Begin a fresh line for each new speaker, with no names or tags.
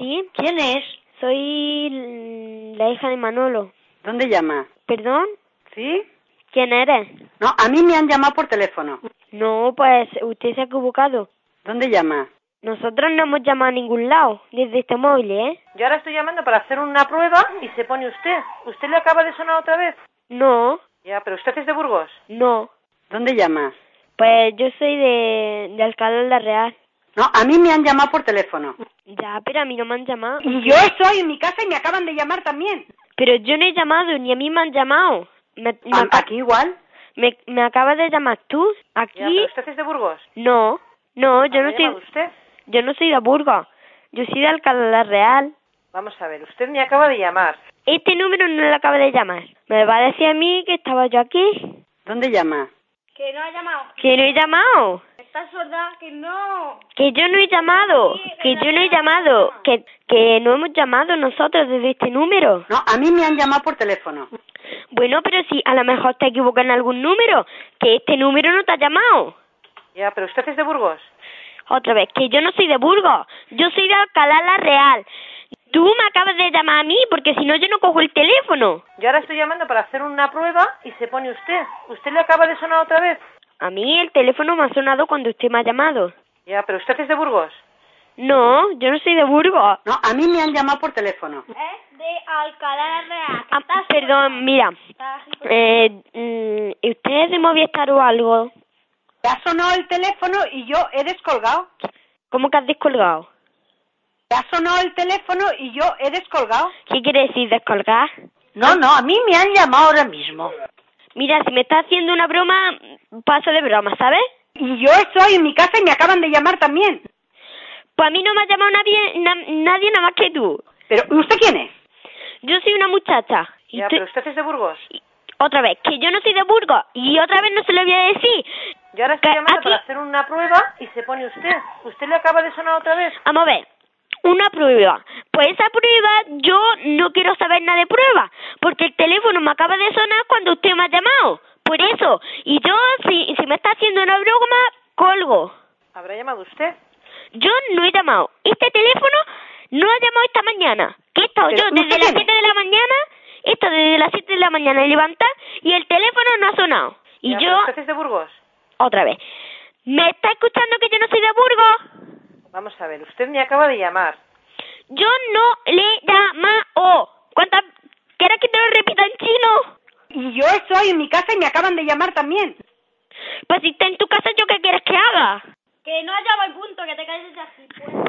¿Sí?
¿Quién es?
Soy la hija de Manolo.
¿Dónde llama?
¿Perdón?
¿Sí?
¿Quién eres?
No, a mí me han llamado por teléfono.
No, pues usted se ha equivocado.
¿Dónde llama?
Nosotros no hemos llamado a ningún lado desde este móvil, ¿eh?
Yo ahora estoy llamando para hacer una prueba y se pone usted. ¿Usted le acaba de sonar otra vez?
No,
Ya, pero usted es de Burgos.
no.
¿Dónde llama?
Pues yo soy de Alcalá de la Real.
No, a mí me han llamado por teléfono.
Ya, pero a mí no me han llamado.
Y yo estoy en mi casa y me acaban de llamar también.
Pero yo no he llamado, ni a mí me han llamado.
¿Aquí igual?
Me acabas de llamar tú. Aquí.
Ya, pero usted es de Burgos.
No, yo no
¿Ha llamado
soy.
usted?
Yo no soy de Burgos. Yo soy de Alcalá de la Real.
Vamos a ver, usted me acaba de llamar.
Este número no le acaba de llamar. ¿Me va a decir a mí que estaba yo aquí?
¿Dónde llama?
Que no ha llamado.
Que no he llamado.
¿Estás sorda? Que no.
Que yo no he llamado. Que yo no he llamado. Que no hemos llamado nosotros desde este número.
No, a mí me han llamado por teléfono.
Bueno, pero si a lo mejor te equivocas en algún número, que este número no te ha llamado.
Ya, pero usted es de Burgos.
Otra vez, que yo no soy de Burgos, yo soy de Alcalá la Real. Tú me acabas de llamar a mí, porque si no yo no cojo el teléfono.
Yo ahora estoy llamando para hacer una prueba y se pone usted. ¿Usted le acaba de sonar otra vez?
A mí el teléfono me ha sonado cuando usted me ha llamado.
Ya, pero usted es de Burgos.
No, yo no soy de Burgos.
No, a mí me han llamado por teléfono.
Es de Alcalá Real.
Ah, perdón, mira. ¿Usted es de Movistar o algo?
Te ha sonado el teléfono y yo he descolgado.
¿Cómo que has descolgado?
Te ha sonado el teléfono y yo he descolgado.
¿Qué quiere decir descolgar?
No, a mí me han llamado ahora mismo.
Mira, si me estás haciendo una broma, paso de broma, ¿sabes?
Y yo estoy en mi casa y me acaban de llamar también.
Pues a mí no me ha llamado nadie nada más que tú.
¿Pero usted quién es?
Yo soy una muchacha.
Ya, pero usted es de Burgos.
Otra vez, que yo no soy de Burgos. Y otra vez no se lo voy a decir.
Yo ahora estoy llamando para hacer una prueba y se pone usted. ¿Usted le acaba de sonar otra vez?
Vamos a ver. Una prueba. Pues esa prueba yo no quiero saber nada de prueba. Porque el teléfono me acaba de sonar cuando usted me ha llamado. Por eso. Y yo, si me está haciendo una broma, colgo.
¿Habrá llamado usted?
Yo no he llamado. Este teléfono no ha llamado esta mañana. Que he estado yo desde las 7 de la mañana. He estado desde las 7 de la mañana levantar y el teléfono no ha sonado. Y
Ya,
yo...
pero usted es de Burgos.
Otra vez. ¿Me está escuchando que yo no soy de Burgos?
Vamos a ver, usted me acaba de llamar.
Yo no le he llamado. ¿Cuántas? ¿Quieres que te lo repita en chino?
Y yo estoy en mi casa y me acaban de llamar también.
Pues si está en tu casa, ¿yo qué quieres que haga?
Que no ha llamado y punto, que te calles así, pues.